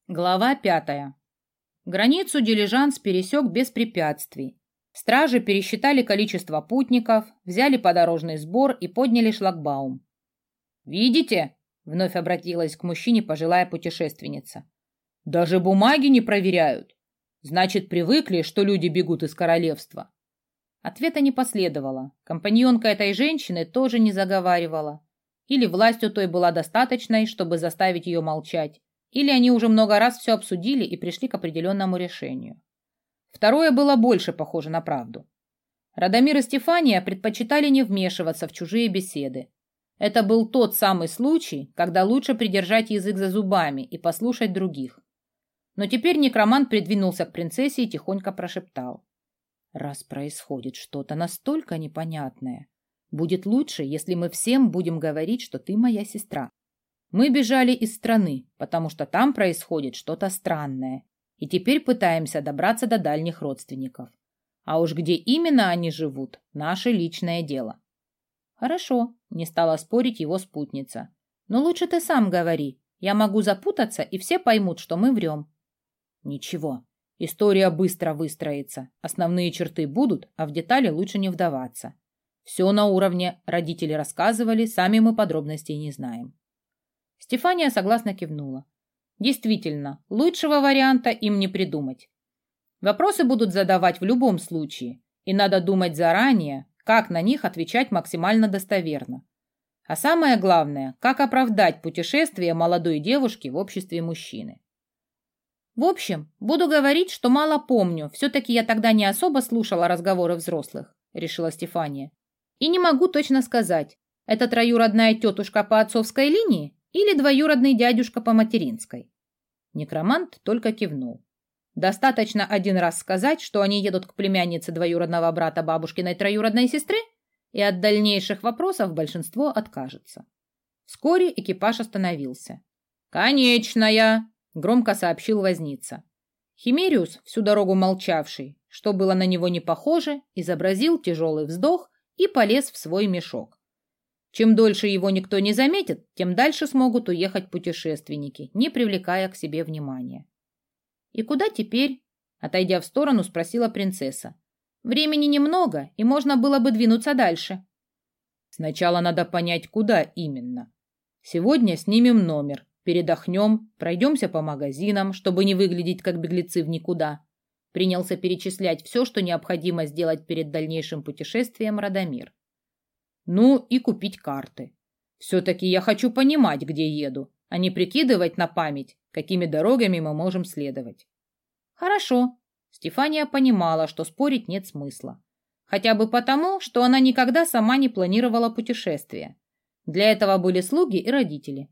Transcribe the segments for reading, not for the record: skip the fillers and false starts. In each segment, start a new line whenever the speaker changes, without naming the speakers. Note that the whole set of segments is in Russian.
Глава 5. Границу дилижанс пересек без препятствий. Стражи пересчитали количество путников, взяли подорожный сбор и подняли шлагбаум. «Видите?» — вновь обратилась к мужчине пожилая путешественница. «Даже бумаги не проверяют. Значит, привыкли, что люди бегут из королевства». Ответа не последовало. Компаньонка этой женщины тоже не заговаривала. Или власть у той была достаточной, чтобы заставить ее молчать, или они уже много раз все обсудили и пришли к определенному решению. Второе было больше похоже на правду. Радомир и Стефания предпочитали не вмешиваться в чужие беседы. Это был тот самый случай, когда лучше придержать язык за зубами и послушать других. Но теперь некромант придвинулся к принцессе и тихонько прошептал: «Раз происходит что-то настолько непонятное, будет лучше, если мы всем будем говорить, что ты моя сестра. Мы бежали из страны, потому что там происходит что-то странное, и теперь пытаемся добраться до дальних родственников. А уж где именно они живут – наше личное дело». «Хорошо», – не стала спорить его спутница. «Но лучше ты сам говори. Я могу запутаться, и все поймут, что мы врем». «Ничего, история быстро выстроится. Основные черты будут, а в детали лучше не вдаваться. Все на уровне, родители рассказывали, сами мы подробностей не знаем». Стефания согласно кивнула. Действительно, лучшего варианта им не придумать. Вопросы будут задавать в любом случае, и надо думать заранее, как на них отвечать максимально достоверно. А самое главное, как оправдать путешествие молодой девушки в обществе мужчины. В общем, буду говорить, что мало помню, все-таки я тогда не особо слушала разговоры взрослых, решила Стефания. И не могу точно сказать, это троюродная тетушка по отцовской линии или двоюродный дядюшка по материнской. Некромант только кивнул. Достаточно один раз сказать, что они едут к племяннице двоюродного брата бабушкиной троюродной сестры, и от дальнейших вопросов большинство откажется. Вскоре экипаж остановился. «Конечная!» — громко сообщил возница. Химериус, всю дорогу молчавший, что было на него не похоже, изобразил тяжелый вздох и полез в свой мешок. Чем дольше его никто не заметит, тем дальше смогут уехать путешественники, не привлекая к себе внимания. «И куда теперь?» — отойдя в сторону, спросила принцесса. «Времени немного, и можно было бы двинуться дальше». «Сначала надо понять, куда именно. Сегодня снимем номер, передохнем, пройдемся по магазинам, чтобы не выглядеть как беглецы в никуда». Принялся перечислять все, что необходимо сделать перед дальнейшим путешествием Радомир. «Ну и купить карты. Все-таки я хочу понимать, где еду, а не прикидывать на память, какими дорогами мы можем следовать». «Хорошо». Стефания понимала, что спорить нет смысла. Хотя бы потому, что она никогда сама не планировала путешествия. Для этого были слуги и родители.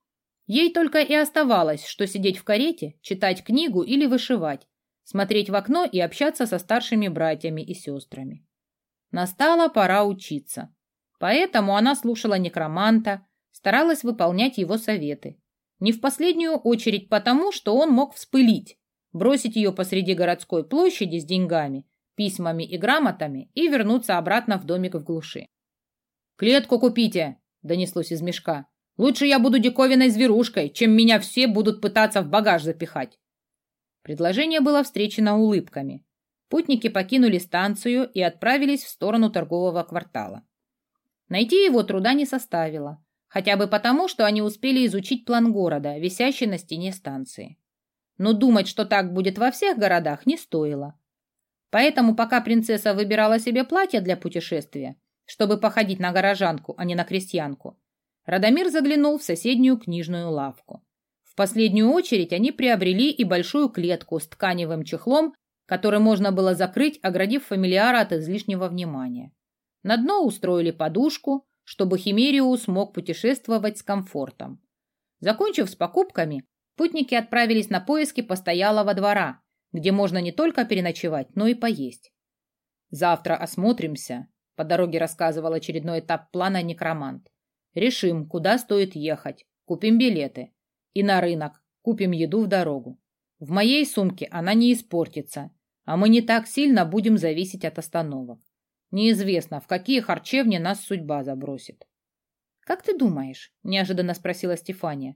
Ей только и оставалось, что сидеть в карете, читать книгу или вышивать, смотреть в окно и общаться со старшими братьями и сестрами. Настала пора учиться. Поэтому она слушала некроманта, старалась выполнять его советы. Не в последнюю очередь потому, что он мог вспылить, бросить ее посреди городской площади с деньгами, письмами и грамотами и вернуться обратно в домик в глуши. «Клетку купите!» — донеслось из мешка. «Лучше я буду диковинной зверушкой, чем меня все будут пытаться в багаж запихать». Предложение было встречено улыбками. Путники покинули станцию и отправились в сторону торгового квартала. Найти его труда не составило, хотя бы потому, что они успели изучить план города, висящий на стене станции. Но думать, что так будет во всех городах, не стоило. Поэтому, пока принцесса выбирала себе платье для путешествия, чтобы походить на горожанку, а не на крестьянку, Радомир заглянул в соседнюю книжную лавку. В последнюю очередь они приобрели и большую клетку с тканевым чехлом, который можно было закрыть, оградив фамилиара от излишнего внимания. На дно устроили подушку, чтобы Химериус мог путешествовать с комфортом. Закончив с покупками, путники отправились на поиски постоялого двора, где можно не только переночевать, но и поесть. «Завтра осмотримся», — по дороге рассказывал очередной этап плана некромант. «Решим, куда стоит ехать, купим билеты. И на рынок, купим еду в дорогу. В моей сумке она не испортится, а мы не так сильно будем зависеть от остановок. Неизвестно, в какие харчевни нас судьба забросит». «Как ты думаешь?» – неожиданно спросила Стефания.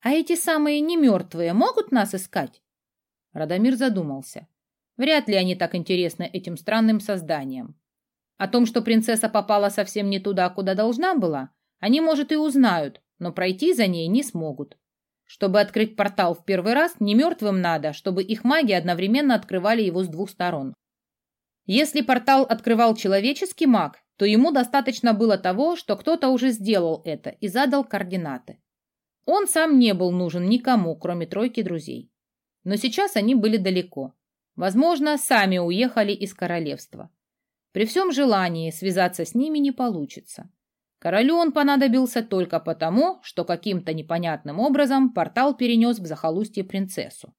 А эти самые немертвые могут нас искать? Радомир задумался. Вряд ли они так интересны этим странным созданиям. О том, что принцесса попала совсем не туда, куда должна была, они, может, и узнают, но пройти за ней не смогут. Чтобы открыть портал в первый раз, немертвым надо, чтобы их маги одновременно открывали его с двух сторон. Если портал открывал человеческий маг, то ему достаточно было того, что кто-то уже сделал это и задал координаты. Он сам не был нужен никому, кроме тройки друзей. Но сейчас они были далеко. Возможно, сами уехали из королевства. При всем желании связаться с ними не получится. Королю он понадобился только потому, что каким-то непонятным образом портал перенес в захолустье принцессу.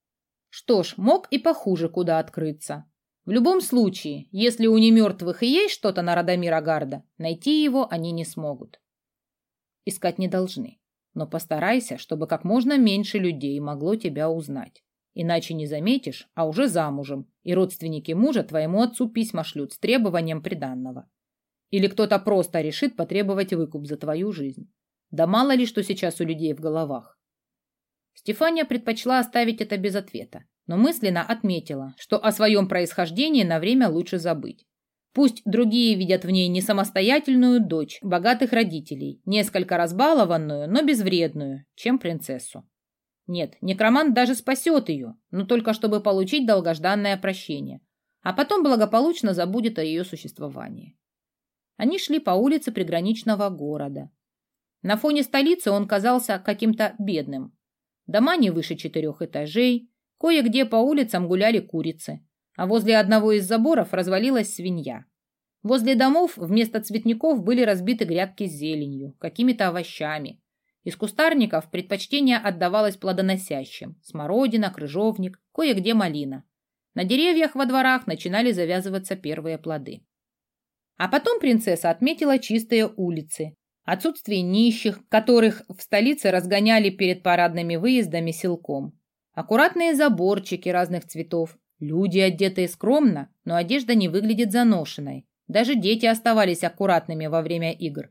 Что ж, мог и похуже куда открыться. В любом случае, если у немертвых и есть что-то на Радомира Гарда, найти его они не смогут. Искать не должны, но постарайся, чтобы как можно меньше людей могло тебя узнать. Иначе не заметишь, а уже замужем, и родственники мужа твоему отцу письма шлют с требованием приданного. Или кто-то просто решит потребовать выкуп за твою жизнь. Да мало ли, что сейчас у людей в головах. Стефания предпочла оставить это без ответа, но мысленно отметила, что о своем происхождении на время лучше забыть. Пусть другие видят в ней не самостоятельную дочь богатых родителей, несколько разбалованную, но безвредную, чем принцессу. Нет, некромант даже спасет ее, но только чтобы получить долгожданное прощение, а потом благополучно забудет о ее существовании. Они шли по улице приграничного города. На фоне столицы он казался каким-то бедным. Дома не выше 4 этажей, кое-где по улицам гуляли курицы, а возле одного из заборов развалилась свинья. Возле домов вместо цветников были разбиты грядки с зеленью, какими-то овощами. Из кустарников предпочтение отдавалось плодоносящим – смородина, крыжовник, кое-где малина. На деревьях во дворах начинали завязываться первые плоды. А потом принцесса отметила чистые улицы, отсутствие нищих, которых в столице разгоняли перед парадными выездами силком, аккуратные заборчики разных цветов, люди, одетые скромно, но одежда не выглядит заношенной. Даже дети оставались аккуратными во время игр.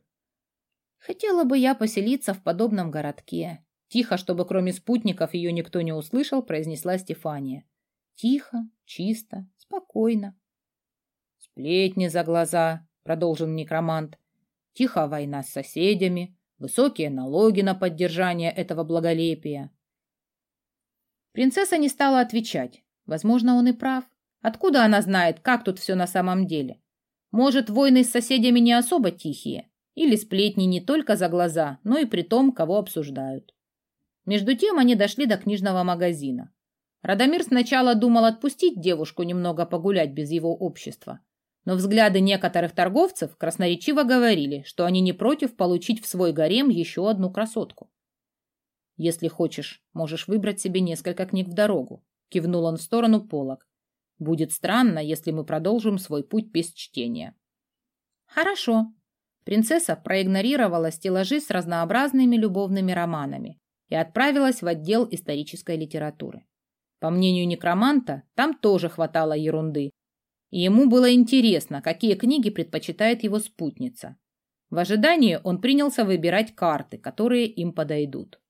Хотела бы я поселиться в подобном городке. Тихо, чтобы кроме спутников ее никто не услышал, произнесла Стефания. Тихо, чисто, спокойно. Сплетни за глаза, продолжил некромант. Тихо война с соседями, высокие налоги на поддержание этого благолепия. Принцесса не стала отвечать. Возможно, он и прав. Откуда она знает, как тут все на самом деле? Может, войны с соседями не особо тихие? Или сплетни не только за глаза, но и при том, кого обсуждают. Между тем они дошли до книжного магазина. Радомир сначала думал отпустить девушку немного погулять без его общества, но взгляды некоторых торговцев красноречиво говорили, что они не против получить в свой гарем еще одну красотку. «Если хочешь, можешь выбрать себе несколько книг в дорогу», — кивнул он в сторону полок. «Будет странно, если мы продолжим свой путь без чтения». «Хорошо». Принцесса проигнорировала стеллажи с разнообразными любовными романами и отправилась в отдел исторической литературы. По мнению некроманта, там тоже хватало ерунды, и ему было интересно, какие книги предпочитает его спутница. В ожидании он принялся выбирать карты, которые им подойдут.